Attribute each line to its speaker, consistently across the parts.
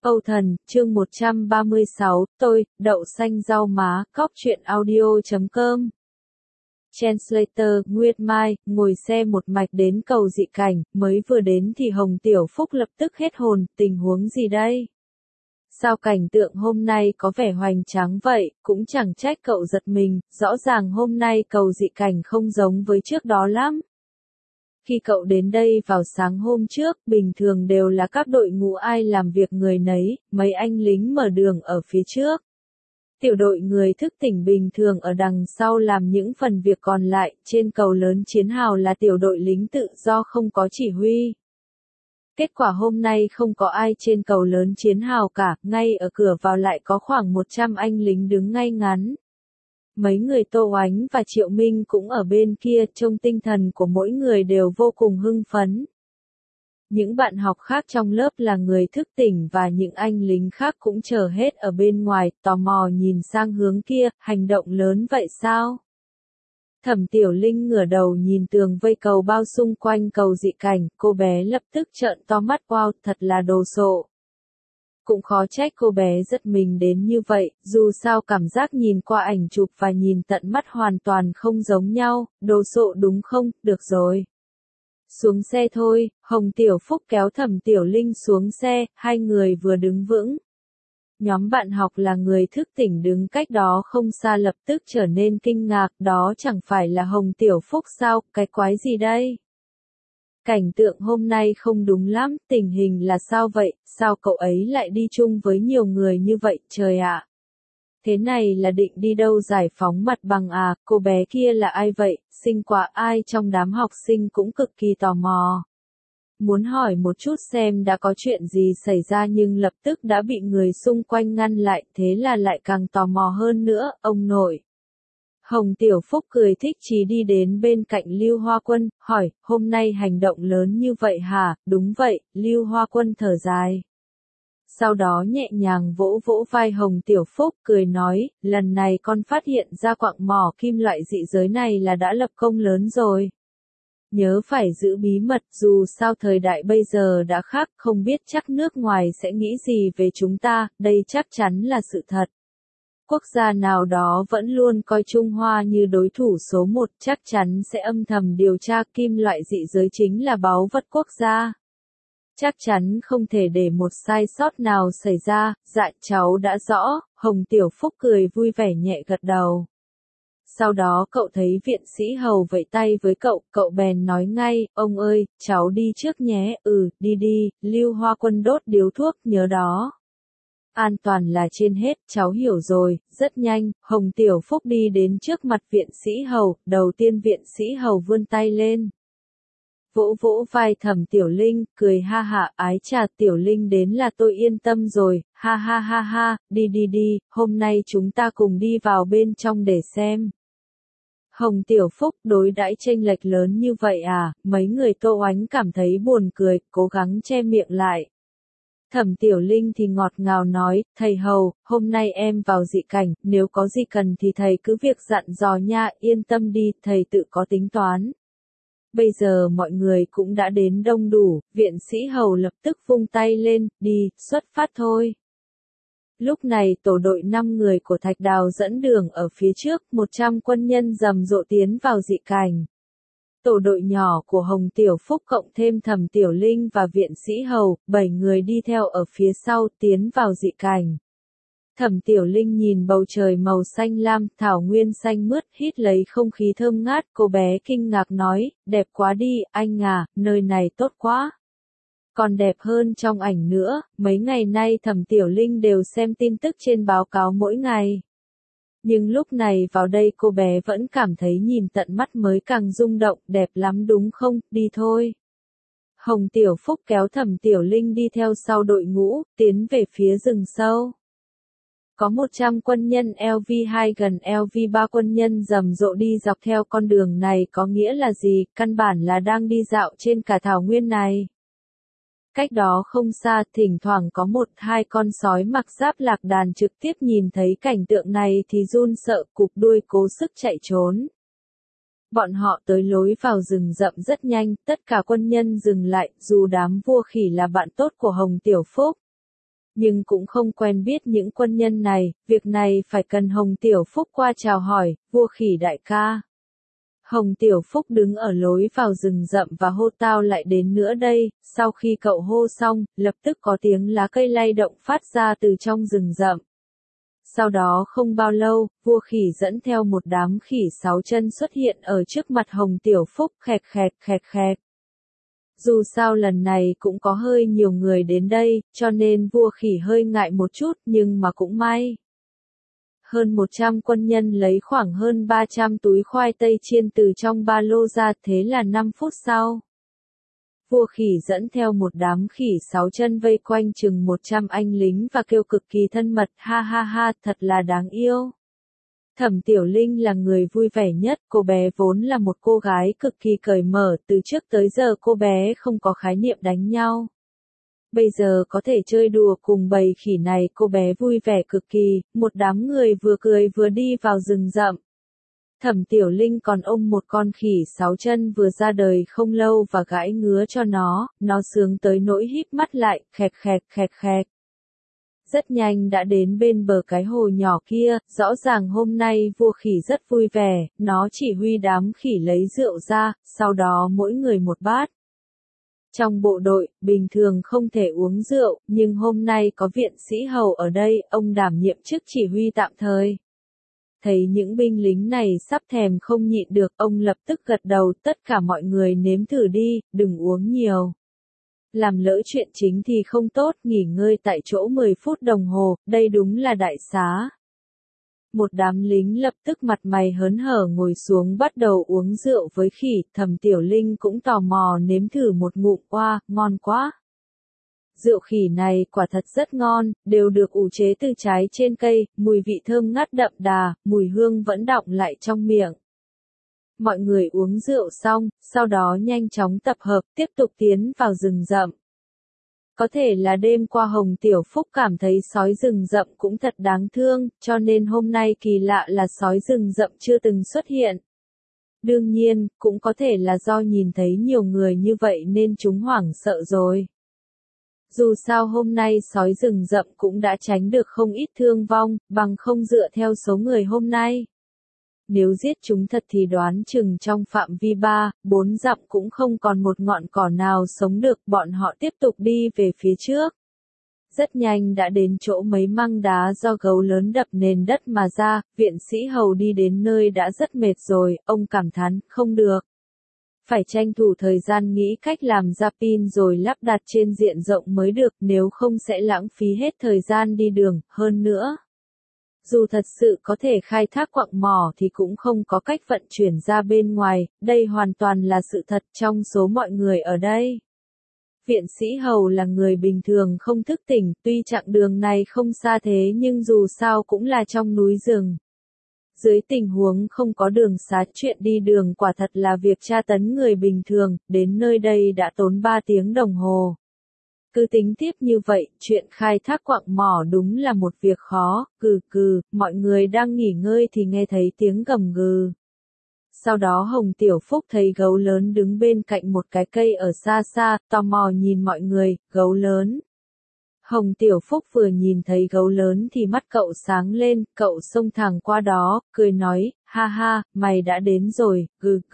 Speaker 1: Âu Thần, chương 136, tôi, đậu xanh rau má, cóc truyện audio.com. Translator, Nguyệt Mai, ngồi xe một mạch đến cầu Dị Cảnh, mới vừa đến thì Hồng Tiểu Phúc lập tức hết hồn, tình huống gì đây? Sao cảnh tượng hôm nay có vẻ hoành tráng vậy, cũng chẳng trách cậu giật mình, rõ ràng hôm nay cầu Dị Cảnh không giống với trước đó lắm. Khi cậu đến đây vào sáng hôm trước, bình thường đều là các đội ngũ ai làm việc người nấy, mấy anh lính mở đường ở phía trước. Tiểu đội người thức tỉnh bình thường ở đằng sau làm những phần việc còn lại, trên cầu lớn Chiến Hào là tiểu đội lính tự do không có chỉ huy. Kết quả hôm nay không có ai trên cầu lớn Chiến Hào cả, ngay ở cửa vào lại có khoảng 100 anh lính đứng ngay ngắn. Mấy người Tô Oánh và Triệu Minh cũng ở bên kia, trông tinh thần của mỗi người đều vô cùng hưng phấn. Những bạn học khác trong lớp là người thức tỉnh và những anh lính khác cũng chờ hết ở bên ngoài, tò mò nhìn sang hướng kia, hành động lớn vậy sao? Thẩm Tiểu Linh ngửa đầu nhìn tường vây cầu bao xung quanh cầu Dị Cảnh, cô bé lập tức trợn to mắt, wow, thật là đồ sộ. Cũng khó trách cô bé giật mình đến như vậy, dù sao cảm giác nhìn qua ảnh chụp và nhìn tận mắt hoàn toàn không giống nhau, đồ sộ đúng không, được rồi. Xuống xe thôi, Hồng Tiểu Phúc kéo Thẩm Tiểu Linh xuống xe, hai người vừa đứng vững. Nhóm bạn học là người thức tỉnh đứng cách đó không xa lập tức trở nên kinh ngạc, đó chẳng phải là Hồng Tiểu Phúc sao, cái quái gì đây? Cảnh tượng hôm nay không đúng lắm, tình hình là sao vậy, sao cậu ấy lại đi chung với nhiều người như vậy, trời ạ. Thế này là định đi đâu giải phóng mặt bằng à, cô bé kia là ai vậy, xinh quá, ai trong đám học sinh cũng cực kỳ tò mò. Muốn hỏi một chút xem đã có chuyện gì xảy ra nhưng lập tức đã bị người xung quanh ngăn lại, thế là lại càng tò mò hơn nữa, ông nội. Hồng Tiểu Phúc cười thích chí đi đến bên cạnh Lưu Hoa Quân, hỏi, hôm nay hành động lớn như vậy hả, đúng vậy, Lưu Hoa Quân thở dài. Sau đó nhẹ nhàng vỗ vỗ vai Hồng Tiểu Phúc, cười nói, lần này con phát hiện ra quặng mỏ kim loại dị giới này là đã lập công lớn rồi. Nhớ phải giữ bí mật, dù sao thời đại bây giờ đã khác, không biết chắc nước ngoài sẽ nghĩ gì về chúng ta, đây chắc chắn là sự thật. Quốc gia nào đó vẫn luôn coi Trung Hoa như đối thủ số một, chắc chắn sẽ âm thầm điều tra, kim loại dị giới chính là báu vật quốc gia. Chắc chắn không thể để một sai sót nào xảy ra, dạ cháu đã rõ, Hồng Tiểu Phúc cười vui vẻ nhẹ gật đầu. Sau đó cậu thấy viện sĩ Hầu vẫy tay với cậu bèn nói ngay, ông ơi, cháu đi trước nhé, đi đi, Lưu Hoa Quân đốt điếu thuốc, nhớ đó. An toàn là trên hết, cháu hiểu rồi, rất nhanh, Hồng Tiểu Phúc đi đến trước mặt viện sĩ Hầu, đầu tiên viện sĩ Hầu vươn tay lên. Vỗ vỗ vai Thẩm Tiểu Linh, cười ha hả, ái chà, Tiểu Linh đến là tôi yên tâm rồi, ha ha ha ha, đi đi đi, hôm nay chúng ta cùng đi vào bên trong để xem. Hồng Tiểu Phúc, đối đãi chênh lệch lớn như vậy à, mấy người Tô Oánh cảm thấy buồn cười, cố gắng che miệng lại. Thẩm Tiểu Linh thì ngọt ngào nói, thầy Hầu, hôm nay em vào Dị Cảnh, nếu có gì cần thì thầy cứ việc dặn dò nha, yên tâm đi, thầy tự có tính toán. Bây giờ mọi người cũng đã đến đông đủ, viện sĩ Hầu lập tức vung tay lên, đi, xuất phát thôi. Lúc này tổ đội 5 người của Thạch Đào dẫn đường ở phía trước, 100 quân nhân rầm rộ tiến vào Dị Cảnh. Tổ đội nhỏ của Hồng Tiểu Phúc cộng thêm Thẩm Tiểu Linh và viện sĩ Hầu, 7 người đi theo ở phía sau tiến vào Dị Cảnh. Thẩm Tiểu Linh nhìn bầu trời màu xanh lam, thảo nguyên xanh mướt, hít lấy không khí thơm ngát, cô bé kinh ngạc nói, đẹp quá đi, anh à, nơi này tốt quá. Còn đẹp hơn trong ảnh nữa, mấy ngày nay Thẩm Tiểu Linh đều xem tin tức trên báo cáo mỗi ngày. Nhưng lúc này vào đây cô bé vẫn cảm thấy nhìn tận mắt mới càng rung động, đẹp lắm đúng không, đi thôi. Hồng Tiểu Phúc kéo Thẩm Tiểu Linh đi theo sau đội ngũ, tiến về phía rừng sâu. Có 100 quân nhân LV2 gần LV3 quân nhân rầm rộ đi dọc theo con đường này có nghĩa là gì, căn bản là đang đi dạo trên cả thảo nguyên này. Cách đó không xa, thỉnh thoảng có 1-2 con sói mặc giáp lạc đàn trực tiếp nhìn thấy cảnh tượng này thì run sợ, cụp đuôi cố sức chạy trốn. Bọn họ tới lối vào rừng rậm rất nhanh, tất cả quân nhân dừng lại, dù đám vua khỉ là bạn tốt của Hồng Tiểu Phúc. nhưng cũng không quen biết những quân nhân này, việc này phải cần Hồng Tiểu Phúc qua chào hỏi, vua khỉ đại ca. Hồng Tiểu Phúc đứng ở lối vào rừng rậm và hô tao lại đến nữa đây, sau khi cậu hô xong, lập tức có tiếng lá cây lay động phát ra từ trong rừng rậm. Sau đó không bao lâu, vua khỉ dẫn theo một đám khỉ 6 chân xuất hiện ở trước mặt Hồng Tiểu Phúc khẹt khẹt khẹt khẹt. Dù sao lần này cũng có hơi nhiều người đến đây, cho nên vua khỉ hơi ngại một chút nhưng mà cũng may. Hơn 100 quân nhân lấy khoảng hơn 300 túi khoai tây chiên từ trong ba lô ra, thế là 5 phút sau. Vua khỉ dẫn theo một đám khỉ 6 chân vây quanh chừng 100 anh lính và kêu cực kỳ thân mật, ha ha ha, thật là đáng yêu. Thẩm Tiểu Linh là người vui vẻ nhất, cô bé vốn là một cô gái cực kỳ cởi mở, từ trước tới giờ cô bé không có khái niệm đánh nhau. Bây giờ có thể chơi đùa cùng bầy khỉ này, cô bé vui vẻ cực kỳ, một đám người vừa cười vừa đi vào rừng rậm. Thẩm Tiểu Linh còn ôm một con khỉ 6 chân vừa ra đời không lâu và gãi ngứa cho nó sướng tới nỗi híp mắt lại, khẹt khẹt khẹt khẹt. Rất nhanh đã đến bên bờ cái hồ nhỏ kia, rõ ràng hôm nay vua khỉ rất vui vẻ, nó chỉ huy đám khỉ lấy rượu ra, sau đó mỗi người một bát. Trong bộ đội, bình thường không thể uống rượu, nhưng hôm nay có viện sĩ hầu ở đây, ông đảm nhiệm chức chỉ huy tạm thời. Thấy những binh lính này sắp thèm không nhịn được, ông lập tức gật đầu, tất cả mọi người nếm thử đi, đừng uống nhiều. Làm lỡ chuyện chính thì không tốt, nghỉ ngơi tại chỗ 10 phút đồng hồ, đây đúng là đại xá. Một đám lính lập tức mặt mày hớn hở ngồi xuống bắt đầu uống rượu với khỉ, Thẩm Tiểu Linh cũng tò mò nếm thử một ngụm, qua, ngon quá. Rượu khỉ này quả thật rất ngon, đều được ủ chế từ trái trên cây, mùi vị thơm ngát đậm đà, mùi hương vẫn đọng lại trong miệng. Mọi người uống rượu xong, sau đó nhanh chóng tập hợp, tiếp tục tiến vào rừng rậm. Có thể là đêm qua Hồng Tiểu Phúc cảm thấy sói rừng rậm cũng thật đáng thương, cho nên hôm nay kỳ lạ là sói rừng rậm chưa từng xuất hiện. Đương nhiên, cũng có thể là do nhìn thấy nhiều người như vậy nên chúng hoảng sợ rồi. Dù sao hôm nay sói rừng rậm cũng đã tránh được không ít thương vong, bằng không dựa theo số người hôm nay. Nếu giết chúng thật thì đoán chừng trong phạm vi 3-4 dặm cũng không còn một ngọn cỏ nào sống được, bọn họ tiếp tục đi về phía trước. Rất nhanh đã đến chỗ mấy măng đá do gấu lớn đập nền đất mà ra, viện sĩ hầu đi đến nơi đã rất mệt rồi, ông cảm thán, không được. Phải tranh thủ thời gian nghĩ cách làm ra pin rồi lắp đặt trên diện rộng mới được, nếu không sẽ lãng phí hết thời gian đi đường, hơn nữa. Dù thật sự có thể khai thác quặng mỏ thì cũng không có cách vận chuyển ra bên ngoài, đây hoàn toàn là sự thật trong số mọi người ở đây. Viện sĩ hầu là người bình thường không thức tỉnh, tuy chặng đường này không xa thế nhưng dù sao cũng là trong núi rừng. Dưới tình huống không có đường xá, chuyện đi đường quả thật là việc tra tấn người bình thường, đến nơi đây đã tốn 3 tiếng đồng hồ. Cứ tính tiếp như vậy, chuyện khai thác quặng mỏ đúng là một việc khó, mọi người đang nghỉ ngơi thì nghe thấy tiếng gầm gừ. Sau đó Hồng Tiểu Phúc thấy gấu lớn đứng bên cạnh một cái cây ở xa xa, tò mò nhìn mọi người, gấu lớn. Hồng Tiểu Phúc vừa nhìn thấy gấu lớn thì mắt cậu sáng lên, cậu xông thẳng qua đó, cười nói, ha ha, mày đã đến rồi,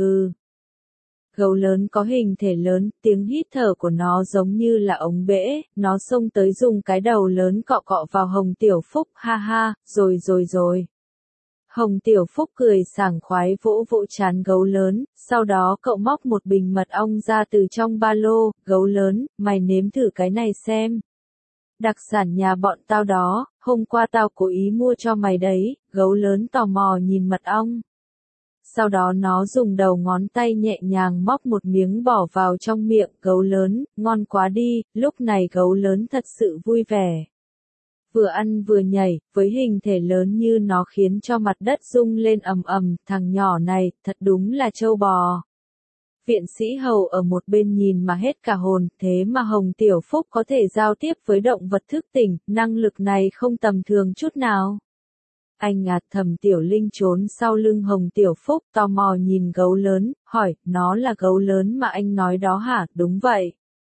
Speaker 1: Gấu lớn có hình thể lớn, tiếng hít thở của nó giống như là ống bể, nó xông tới dùng cái đầu lớn cọ cọ vào Hồng Tiểu Phúc, ha ha, rồi. Hồng Tiểu Phúc cười sảng khoái vỗ vỗ trán gấu lớn, sau đó cậu móc một bình mật ong ra từ trong ba lô, gấu lớn, mày nếm thử cái này xem. Đặc sản nhà bọn tao đó, hôm qua tao cố ý mua cho mày đấy, gấu lớn tò mò nhìn mật ong. Sau đó nó dùng đầu ngón tay nhẹ nhàng móc một miếng bỏ vào trong miệng, gấu lớn, ngon quá đi, lúc này gấu lớn thật sự vui vẻ. Vừa ăn vừa nhảy, với hình thể lớn như nó khiến cho mặt đất rung lên ầm ầm, thằng nhỏ này, thật đúng là trâu bò. Viện sĩ hầu ở một bên nhìn mà hết cả hồn, thế mà Hồng Tiểu Phúc có thể giao tiếp với động vật thức tỉnh, năng lực này không tầm thường chút nào. Anh Thẩm Tiểu Linh trốn sau lưng Hồng Tiểu Phúc, tò mò nhìn gấu lớn, hỏi, nó là gấu lớn mà anh nói đó hả, đúng vậy.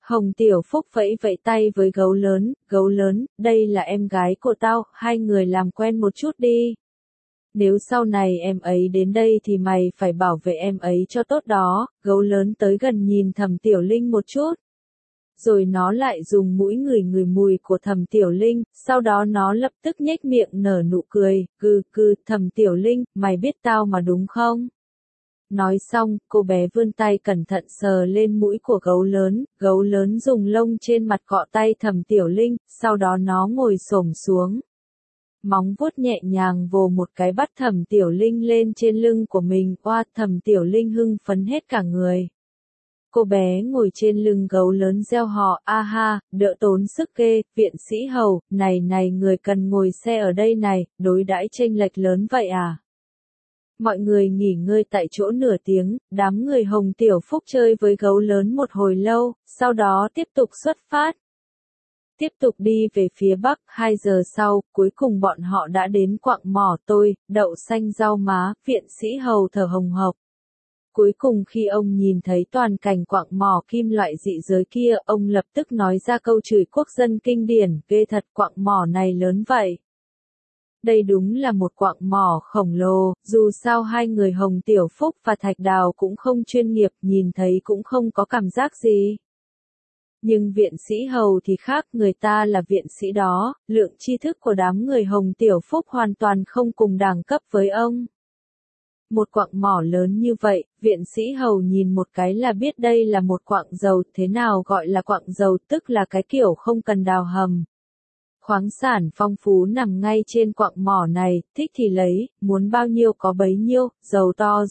Speaker 1: Hồng Tiểu Phúc vẫy vẫy tay với gấu lớn, đây là em gái của tao, hai người làm quen một chút đi. Nếu sau này em ấy đến đây thì mày phải bảo vệ em ấy cho tốt đó. Gấu lớn tới gần nhìn Thẩm Tiểu Linh một chút. Rồi nó lại dùng mũi ngửi mùi của Thẩm Tiểu Linh, sau đó nó lập tức nhếch miệng nở nụ cười, Thẩm Tiểu Linh, mày biết tao mà đúng không? Nói xong, cô bé vươn tay cẩn thận sờ lên mũi của gấu lớn dùng lông trên mặt cọ tay Thẩm Tiểu Linh, sau đó nó ngồi xổm xuống. Móng vuốt nhẹ nhàng vồ một cái bắt Thẩm Tiểu Linh lên trên lưng của mình, oa, Thẩm Tiểu Linh hưng phấn hết cả người. Cô bé ngồi trên lưng gấu lớn reo hò, a ha, đỡ tốn sức ghê, viện sĩ Hầu, này người cần ngồi xe ở đây này, đối đãi chênh lệch lớn vậy à? Mọi người nghỉ ngơi tại chỗ nửa tiếng, đám người Hồng Tiểu Phúc chơi với gấu lớn một hồi lâu, sau đó tiếp tục xuất phát. Tiếp tục đi về phía bắc, 2 giờ sau, cuối cùng bọn họ đã đến quặng mỏ tôi, đậu xanh rau má, viện sĩ Hầu thở hồng hộc. Cuối cùng khi ông nhìn thấy toàn cảnh quặng mỏ kim loại dị giới kia, ông lập tức nói ra câu chửi quốc dân kinh điển, ghê thật, quặng mỏ này lớn vậy. Đây đúng là một quặng mỏ khổng lồ, dù sao hai người Hồng Tiểu Phúc và Thạch Đào cũng không chuyên nghiệp, nhìn thấy cũng không có cảm giác gì. Nhưng viện sĩ Hầu thì khác, người ta là viện sĩ đó, lượng tri thức của đám người Hồng Tiểu Phúc hoàn toàn không cùng đẳng cấp với ông. Một quặng mỏ lớn như vậy, viện sĩ Hầu nhìn một cái là biết đây là một quặng dầu, thế nào gọi là quặng dầu, tức là cái kiểu không cần đào hầm. Khoáng sản phong phú nằm ngay trên quặng mỏ này, thích thì lấy, muốn bao nhiêu có bấy nhiêu, dầu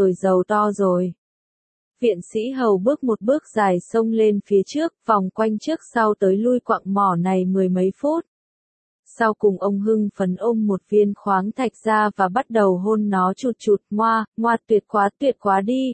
Speaker 1: to rồi. Viện sĩ Hầu bước một bước dài xông lên phía trước, vòng quanh trước sau tới lui quặng mỏ này 10 mấy phút. Sau cùng ông hưng phấn ôm một viên khoáng thạch ra và bắt đầu hôn nó chụt, moa, tuyệt quá đi,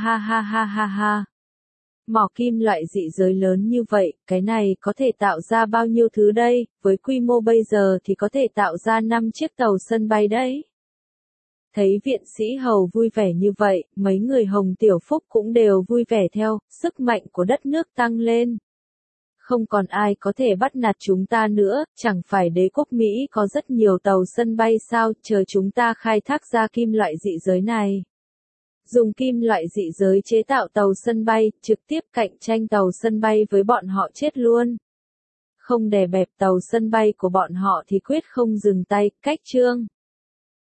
Speaker 1: ha. Mỏ kim loại dị giới lớn như vậy, cái này có thể tạo ra bao nhiêu thứ đây, với quy mô bây giờ thì có thể tạo ra 5 chiếc tàu sân bay đấy. Thấy viện sĩ Hầu vui vẻ như vậy, mấy người Hồng Tiểu Phúc cũng đều vui vẻ theo, sức mạnh của đất nước tăng lên. Không còn ai có thể bắt nạt chúng ta nữa, chẳng phải đế quốc Mỹ có rất nhiều tàu sân bay sao, chờ chúng ta khai thác ra kim loại dị giới này. Dùng kim loại dị giới chế tạo tàu sân bay, trực tiếp cạnh tranh tàu sân bay với bọn họ chết luôn. Không đè bẹp tàu sân bay của bọn họ thì quyết không dừng tay, cách chương.